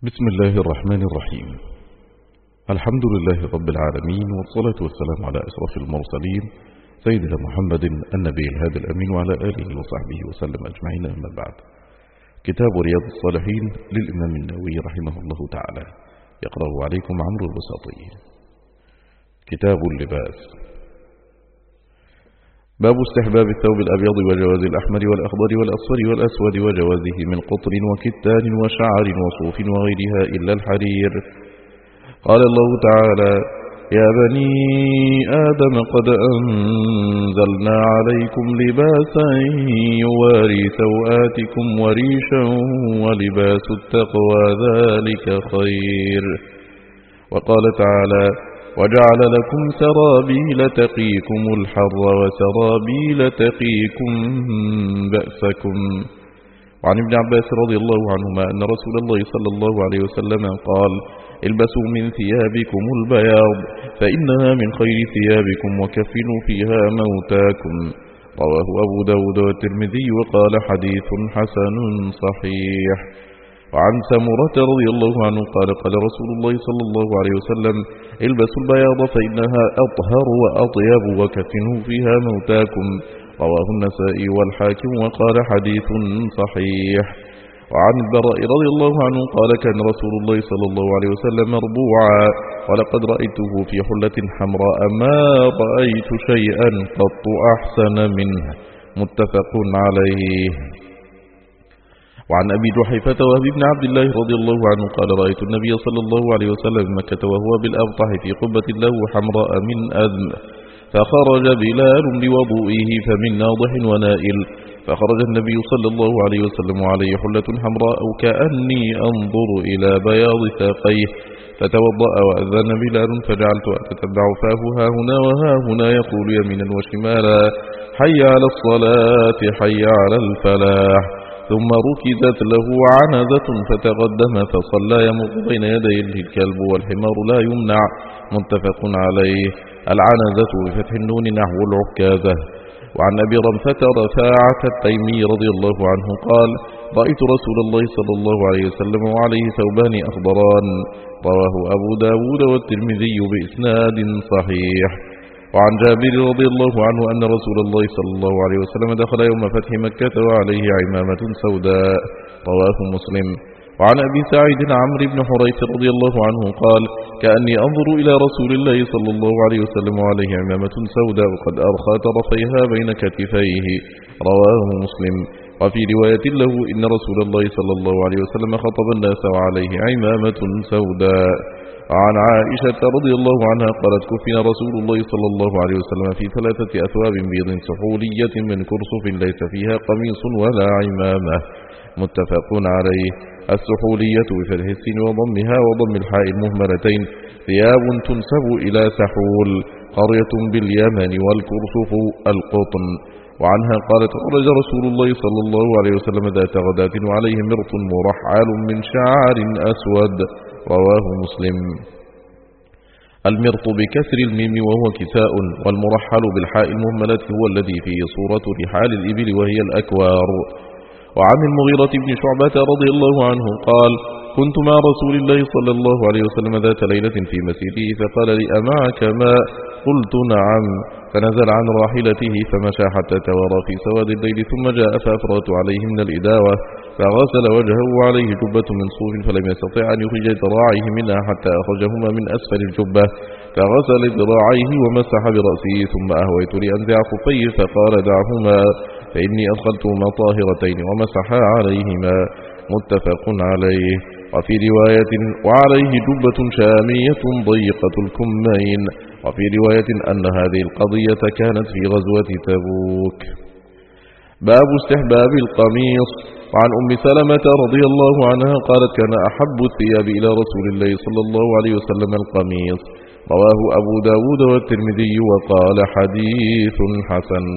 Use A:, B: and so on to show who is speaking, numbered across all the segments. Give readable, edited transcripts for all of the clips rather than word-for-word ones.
A: بسم الله الرحمن الرحيم. الحمد لله رب العالمين، والصلاة والسلام على أشرف المرسلين سيدنا محمد النبي الهادي الأمين وعلى آله وصحبه وسلم أجمعين، أما بعد. كتاب رياض الصالحين للإمام النووي رحمه الله تعالى، يقرأ عليكم عمرو البساطي. كتاب اللباس. باب استحباب الثوب الأبيض وجواز الأحمر والأخضر والأصفر والأسود وجوازه من قطن وكتان وشعر وصوف وغيرها إلا الحرير. قال الله تعالى: يا بني آدم قد أنزلنا عليكم لباسا يواري سوآتكم وريشا ولباس التقوى ذلك خير. وقال تعالى: وجعل لكم سرابيل تقيكم الحر وسرابيل تقيكم بأسكم. وعن ابن عباس رضي الله عنهما أن رسول الله صلى الله عليه وسلم قال: البسوا من ثيابكم البياض فإنها من خير ثيابكم وكفنوا فيها موتاكم. رواه أبو داود والترمذي وقال: حديث حسن صحيح. وعن سمرة رضي الله عنه قال: قال رسول الله صلى الله عليه وسلم: البسوا البياض فإنها أطهر وأطيب وكفنوا فيها موتاكم. رواه النسائي والحاكم وقال: حديث صحيح. وعن البراء رضي الله عنه قال: كان رسول الله صلى الله عليه وسلم مربوعا، ولقد رأيته في حلة حمراء ما رأيت شيئا قط أحسن منه. متفق عليه. وعن أبي جحيفة وهب بن عبد الله رضي الله عنه قال: رأيت النبي صلى الله عليه وسلم بمكة وهو بالأبطح في قبة له حمراء من أذن، فخرج بلال لوضوئه فمن ناضح ونائل، فخرج النبي صلى الله عليه وسلم عليه حلة حمراء كأني أنظر إلى بياض ساقيه، فتوضأ وأذن بلال، فجعلت أتتبع فاه ها هنا وها هنا يقول يمينا وشمالا: حي على الصلاة حي على الفلاح. ثم ركزت له عنزة فتقدم فصلى يمر بين يديه الكلب والحمار لا يمنع. متفق عليه. العنزة بفتح النون نحو العكازة. وعن أبي رمثة رفاعة التيمي رضي الله عنه قال: رأيت رسول الله صلى الله عليه وسلم وعليه ثوبان أخضران. رواه أبو داود والترمذي بإسناد صحيح. وعن جابر رضي الله عنه أن رسول الله صلى الله عليه وسلم دخل يوم فتح مكة وعليه عمامة سوداء. رواه مسلم. وعن أبي سعيد عمرو بن حريث رضي الله عنه قال: كأني أنظر إلى رسول الله صلى الله عليه وسلم وعليه عمامة سوداء وقد أرخى طرفيها بين كتفيه. رواه مسلم. وفي رواية له: إن رسول الله صلى الله عليه وسلم خطب الناس وعليه عمامة سوداء. وعن عائشة رضي الله عنها قالت: كفن رسول الله صلى الله عليه وسلم في 3 أثواب بيض سحولية من كرصف ليس فيها قميص ولا عمامة. متفق عليه. السحولية بفتح السين وضمها وضم الحاء المهملتين ثياب تنسب إلى سحول قرية باليمن، والكرصف القطن. وعنها قالت: خرج رسول الله صلى الله عليه وسلم ذات غداة وعليه مرط مرحل من شعر أسود. رواه مسلم. المرط بكسر الميم وهو كساء، والمرحل بالحاء المهملة هو الذي فيه صورة رحال الإبل وهي الأكوار. وعن المغيرة بن شعبة رضي الله عنه قال: كنت مع رسول الله صلى الله عليه وسلم ذات ليلة في مسيره، فقال لي: أمعك ماء؟ قلت: نعم. فنزل عن راحلته فمشى حتى توارى في سواد الليل، ثم جاء فأفرغت عليه من الإداوة، فغسل وجهه وعليه جبة من صوف، فلم يستطع أن يخرج ذراعيه منها حتى أخرجهما من أسفل الجبة، فغسل ذراعيه ومسح برأسه، ثم أهويت لأنزع خفيه فقال: دعهما فإني أدخلتهما طاهرتين، ومسح عليهما. متفق عليه. وفي رواية: وعليه جبة شامية ضيقة الكمين. وفي رواية أن هذه القضية كانت في غزوة تبوك. باب استحباب القميص. وعن أم سلمة رضي الله عنها قالت: كان أحب الثياب إلى رسول الله صلى الله عليه وسلم القميص. رواه أبو داود والترمذي وقال: حديث حسن.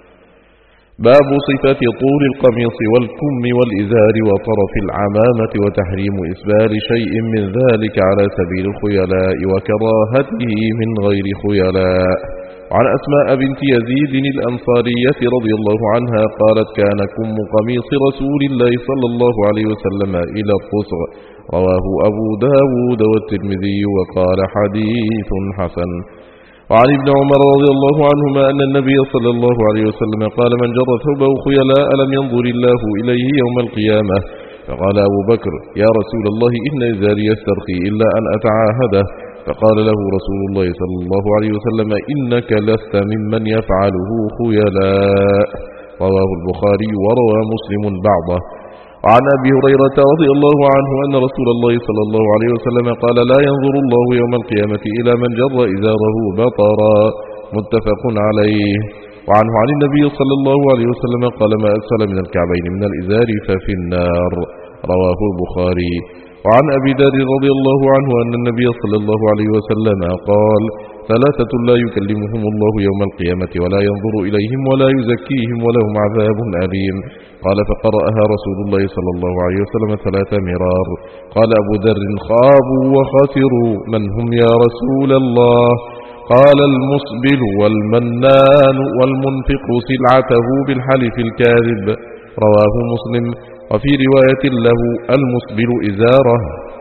A: باب صفة طول القميص والكم والإزار وطرف العمامة، وتحريم إسبال شيء من ذلك على سبيل الخيلاء، وكراهته من غير خيلاء. وعن أسماء بنت يزيد الأنصارية رضي الله عنها قالت كان كم قميص رسول الله صلى الله عليه وسلم إلى القصر. رواه أبو داود والترمذي وقال حديث حسن. وعن ابن عمر رضي الله عنهما أن النبي صلى الله عليه وسلم قال من جر ثوبه خيلاء لم ينظر الله إليه يوم القيامة. فقال أبو بكر يا رسول الله إن إزاري يسترخي إلا أن أتعاهده. فقال له رسول الله صلى الله عليه وسلم إنك لست ممن يفعله خيلاء. رواه البخاري وروى مسلم بعضه. وعن أبي هريرة رضي الله عنه أن رسول الله صلى الله عليه وسلم قال لا ينظر الله يوم القيامة إلى من جر إزاره بطرا. متفق عليه. وعنه عن النبي صلى الله عليه وسلم قال ما أسفل من الكعبين من الإزار ففي النار. رواه البخاري. وعن أبي ذر رضي الله عنه أن النبي صلى الله عليه وسلم قال ثلاثة لا يكلمهم الله يوم القيامة ولا ينظر إليهم ولا يزكيهم ولهم عذاب أليم. قال فقرأها رسول الله صلى الله عليه وسلم 3 مرار. قال أبو ذر خابوا وخسروا من هم يا رسول الله؟ قال المسبل والمنان والمنفق سلعته بالحلف الكاذب. رواه مسلم. وفي رواية له المسبل إزاره.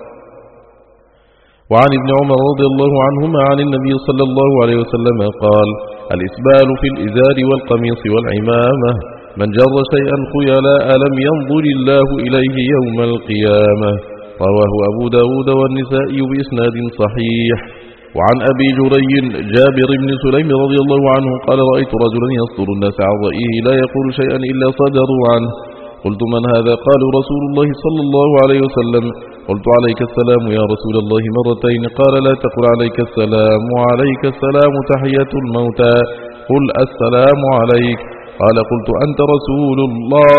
A: وعن ابن عمر رضي الله عنهما عن النبي صلى الله عليه وسلم قال الإسبال في الإزار والقميص والعمامة من جر شيئا خيلاء لم ينظر الله إليه يوم القيامة. رواه أبو داود والنسائي بإسناد صحيح. وعن أبي جري جابر بن سليم رضي الله عنه قال رأيت رجلا يصدر الناس عن رأيه لا يقول شيئا إلا صدروا عنه. قلت من هذا؟ قالوا رسول الله صلى الله عليه وسلم. قلت عليك السلام يا رسول الله مرتين. قال لا تقل عليك السلام وعليك السلام تحية الموتى قل السلام عليك. قال قلت أنت رسول الله؟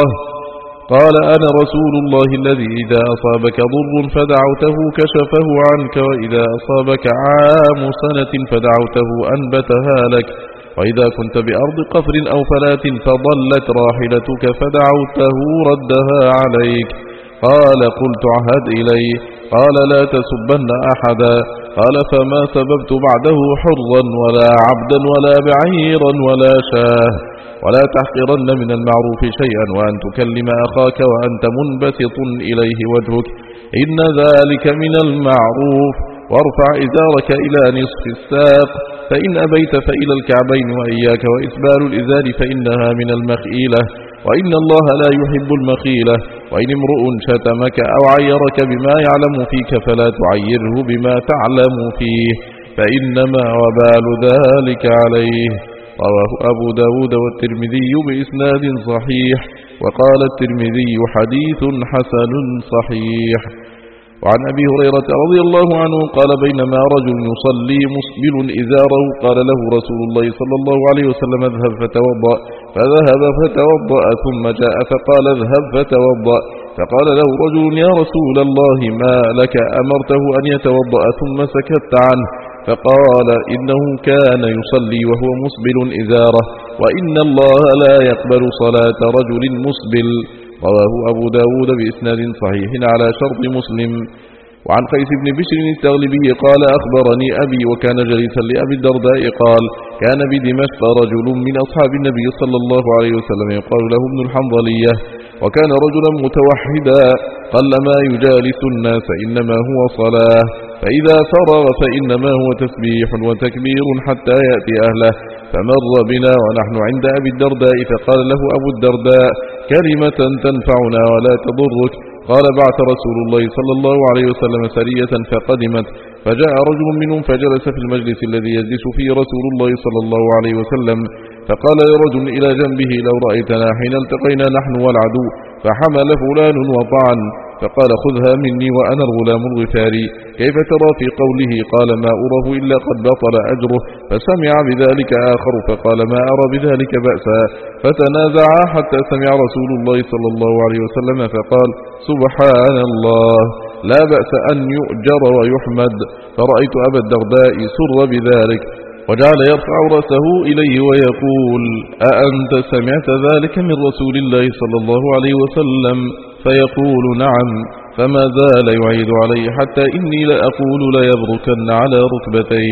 A: قال أنا رسول الله الذي إذا أصابك ضر فدعوته كشفه عنك وإذا أصابك عام سنة فدعوته أنبتها لك وإذا كنت بأرض قفر أو فلات فضلت راحلتك فدعوته ردها عليك. قال قلت عهد إلي. قال لا تسبن أحدا. قال فما سببت بعده حرا ولا عبدا ولا بعيرا ولا شاه ولا تحقرن من المعروف شيئا وأن تكلم أخاك وأنت منبسط إليه وجهك إن ذلك من المعروف. وارفع إزارك إلى نصف الساق فإن أبيت فإلى الكعبين وإياك وإسبال الإزار فإنها من المخيلة وإن الله لا يحب المخيلة. وإن امرؤ شتمك أو عيرك بما يعلم فيك فلا تعيره بما تعلم فيه فإنما وبال ذلك عليه. رواه أبو داود والترمذي بإسناد صحيح. وقال الترمذي حديث حسن صحيح. وعن أبي هريرة رضي الله عنه قال بينما رجل يصلي مسبل إزاره قال له رسول الله صلى الله عليه وسلم اذهب فتوضأ. فذهب فتوضأ ثم جاء فقال اذهب فتوضأ. فقال له رجل يا رسول الله ما لك أمرته أن يتوضأ ثم سكت عنه؟ فقال إنه كان يصلي وهو مسبل إزاره وإن الله لا يقبل صلاة رجل مسبل. رواه أبو داود بإسناد صحيح على شرط مسلم. وعن قيس بن بشر التغلبي قال أخبرني أبي وكان جليسا لأبي الدرداء قال كان بدمشق رجل من أصحاب النبي صلى الله عليه وسلم يقال له ابن الحنظلية وكان رجلا متوحدا قلما يجالس الناس إنما هو صلاة فإذا فرغ فإنما هو تسبيح وتكبير حتى يأتي أهله. فمر بنا ونحن عند أبي الدرداء فقال له أبو الدرداء كلمة تنفعنا ولا تضرك. قال بعث رسول الله صلى الله عليه وسلم سرية فقدمت فجاء رجل منهم فجلس في المجلس الذي يجلس فيه رسول الله صلى الله عليه وسلم فقال لرجل إلى جنبه لو رأيتنا حين التقينا نحن والعدو فحمل فلان وطعن. فقال خذها مني وأنا الغلام الغفاري كيف ترى في قوله؟ قال ما أره إلا قد بطل أجره. فسمع بذلك آخر فقال ما أرى بذلك بأسا. فتنازعا حتى سمع رسول الله صلى الله عليه وسلم فقال سبحان الله لا بأس أن يؤجر ويحمد. فرأيت أبا الدرداء سر بذلك وجعل يرفع رأسه إليه ويقول أأنت سمعت ذلك من رسول الله صلى الله عليه وسلم؟ فيقول نعم. فما زال يعيد عليه حتى إني لأقول ليبركن على ركبتيه.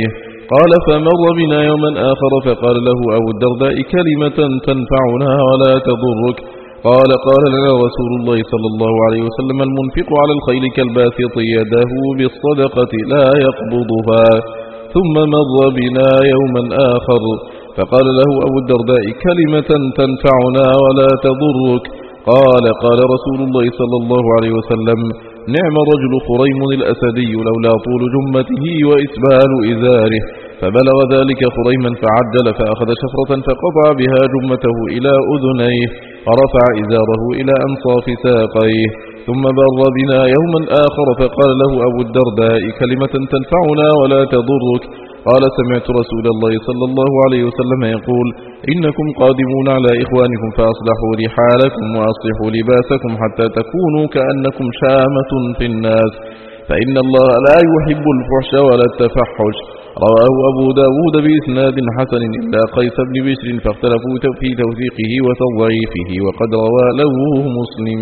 A: قال فمر بنا يوما آخر فقال له أبو الدرداء كلمة تنفعنا ولا تضرك. قال لنا رسول الله صلى الله عليه وسلم المنفق على الخيل كالباسط يده بالصدقة لا يقبضها. ثم مر بنا يوما آخر فقال له أبو الدرداء كلمة تنفعنا ولا تضرك. قال رسول الله صلى الله عليه وسلم نعم رجل خريم الأسدي لولا طول جمته وإسبال إزاره. فبلغ ذلك خريما فعجل فأخذ شفرة فقطع بها جمته إلى أذنيه ورفع إزاره إلى أنصاف ساقيه. ثم مر بنا يوما آخر فقال له أبو الدرداء كلمة تنفعنا ولا تضرك. قال سمعت رسول الله صلى الله عليه وسلم يقول إنكم قادمون على إخوانكم فأصلحوا رحالكم وأصلحوا لباسكم حتى تكونوا كأنكم شامة في الناس فإن الله لا يحب الفحش ولا التفحش. رواه أبو داود بإسناد حسن إلا قيس بن بشر فاختلفوا في توثيقه وتضعيفه وقد روى له مسلم.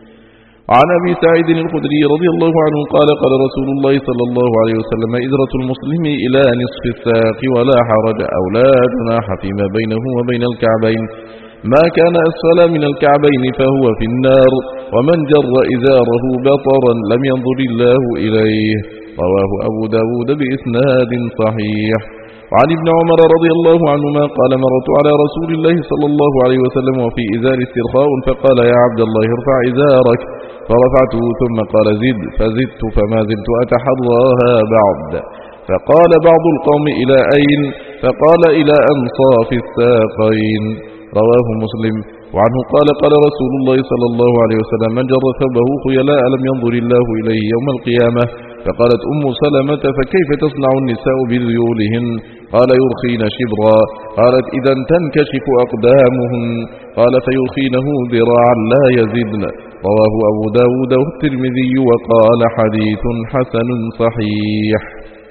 A: عن أبي سعيد الخدري رضي الله عنه قال رسول الله صلى الله عليه وسلم إزرة المسلم إلى نصف الساق ولا حرج أو لا جناح فيما بينه وبين الكعبين ما كان أسفل من الكعبين فهو في النار ومن جر إزاره بطرا لم ينظر الله إليه. رواه أبو داود بإسناد صحيح. وعن ابن عمر رضي الله عنهما قال مرت على رسول الله صلى الله عليه وسلم وفي إزار استرخاء فقال يا عبد الله ارفع إزارك فرفعته ثم قال زد فزدت فما زلت أتحراها بعد. فقال بعض القوم إلى أين؟ فقال إلى أنصاف الساقين. رواه مسلم. وعنه قال رسول الله صلى الله عليه وسلم من جر ثوبه خيلاء لم ينظر الله إليه يوم القيامة. فقالت أم سلمة فكيف تصنع النساء بذيولهن؟ قال يرخين شبرا. قالت إذا تنكشف أقدامهن. قال فيرخينه ذراعا لا يزدن. رواه أبو داود والترمذي وقال حديث حسن صحيح.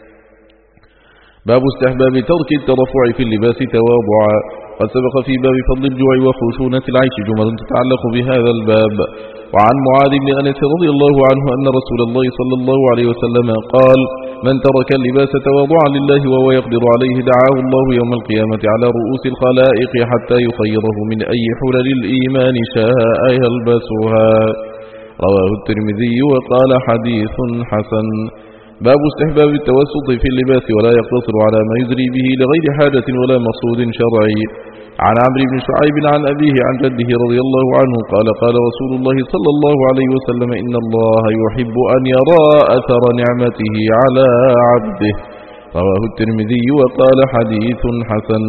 A: باب استحباب ترك الترفع في اللباس تواضعا. قد سبق في باب فضل الجوع وخشونة العيش جمل تتعلق بهذا الباب. وعن معاذ بن أنس رضي الله عنه أن رسول الله صلى الله عليه وسلم قال من ترك اللباس تواضعا لله وهو يقدر عليه دعاه الله يوم القيامة على رؤوس الخلائق حتى يخيره من أي حلل الإيمان شاء يلبسها. رواه الترمذي وقال حديث حسن. باب استحباب التوسط في اللباس ولا يقتصر على ما يزري به لغير حاجة ولا مقصود شرعي. عن عمرو بن شعيب عن أبيه عن جده رضي الله عنه قال رسول الله صلى الله عليه وسلم إن الله يحب أن يرى أثر نعمته على عبده. رواه الترمذي وقال حديث حسن.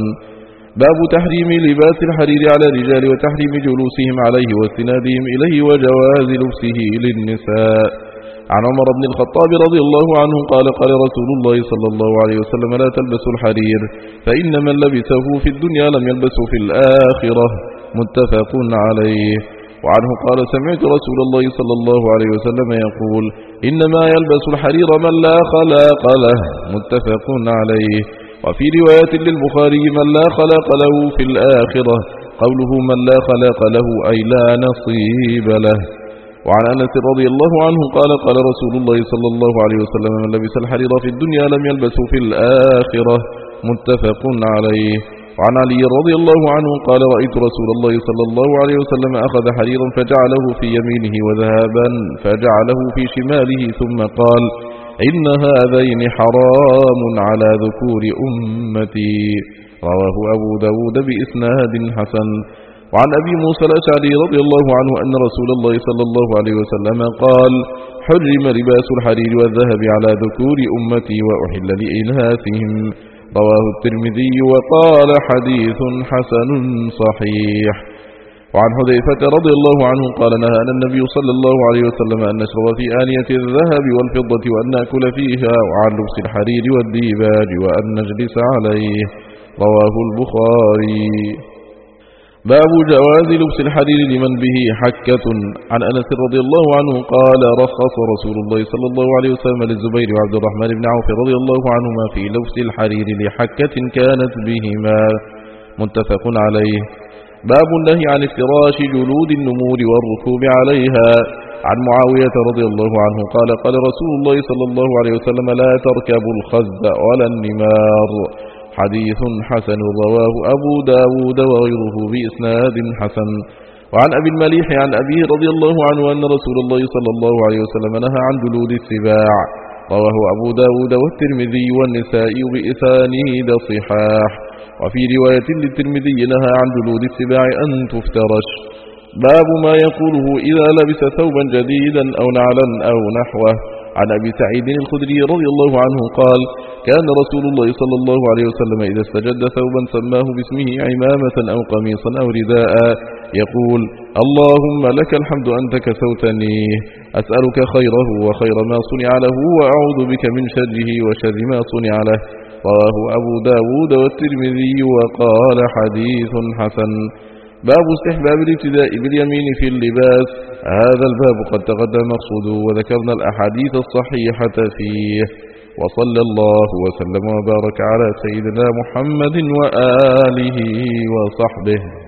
A: باب تحريم لباس الحرير على الرجال وتحريم جلوسهم عليه واستنادهم إليه وجواز لبسه للنساء. عن عمر بن الخطاب رضي الله عنه قال رسول الله صلى الله عليه وسلم لا تلبسوا الحرير فإن من لبسه في الدنيا لم يلبسه في الآخرة. متفق عليه. وعنه قال سمعت رسول الله صلى الله عليه وسلم يقول إنما يلبس الحرير من لا خلاق له. متفق عليه. وفي رواية للبخاري من لا خلاق له في الآخرة قوله من لا خلاق له أي لا نصيب له. وعن أنس رضي الله عنه قال رسول الله صلى الله عليه وسلم من لبس الحرير في الدنيا لم يلبسه في الآخرة. متفق عليه. وعن علي رضي الله عنه قال رأيت رسول الله صلى الله عليه وسلم أخذ حريرا فجعله في يمينه وذهبا فجعله في شماله ثم قال إن هذين حرام على ذكور أمتي. رواه أبو داود بإسناد حسن. وعن أبي موسى الأشعري رضي الله عنه أن رسول الله صلى الله عليه وسلم قال حرم لباس الحرير والذهب على ذكور أمتي وأحل لإناثهم. رواه الترمذي وقال حديث حسن صحيح. وعن حذيفة رضي الله عنه قال نهانا النبي صلى الله عليه وسلم أن نشرب في آنية الذهب والفضة وأن نأكل فيها وعن لبس الحرير والديباج وأن نجلس عليه. رواه البخاري. باب جواز لبس الحرير لمن به حكة. عن أنس رضي الله عنه قال رخص رسول الله صلى الله عليه وسلم للزبير وعبد الرحمن بن عوف رضي الله عنهما في لبس الحرير لحكة كانت بهما. متفق عليه. باب النهي عن افتراش جلود النمور والركوب عليها. عن معاوية رضي الله عنه قال قال رسول الله صلى الله عليه وسلم لا تركبوا الخز ولا النمار. حديث حسن رواه أبو داود وغيره بإسناد حسن. وعن أبي المليح عن أبيه رضي الله عنه أن رسول الله صلى الله عليه وسلم نهى عن جلود السباع. رواه أبو داود والترمذي والنسائي بإسانيد صحاح. وفي رواية للترمذي نهى عن جلود السباع أن تفترش. باب ما يقوله إذا لبس ثوبا جديدا أو نعلا أو نحوه. عن أبي سعيد الخدري رضي الله عنه قال كان رسول الله صلى الله عليه وسلم إذا استجد ثوبا سماه باسمه عمامة أو قميصا أو رداء يقول اللهم لك الحمد أنت كسوتنيه أسألك خيره وخير ما صنع له وأعوذ بك من شره وشر ما صنع له. رواه أبو داود والترمذي وقال حديث حسن. باب استحباب الابتداء باليمين في اللباس. هذا الباب قد تقدم مقصوده وذكرنا الأحاديث الصحيحة فيه. وصلى الله وسلم وبارك على سيدنا محمد وآله وصحبه.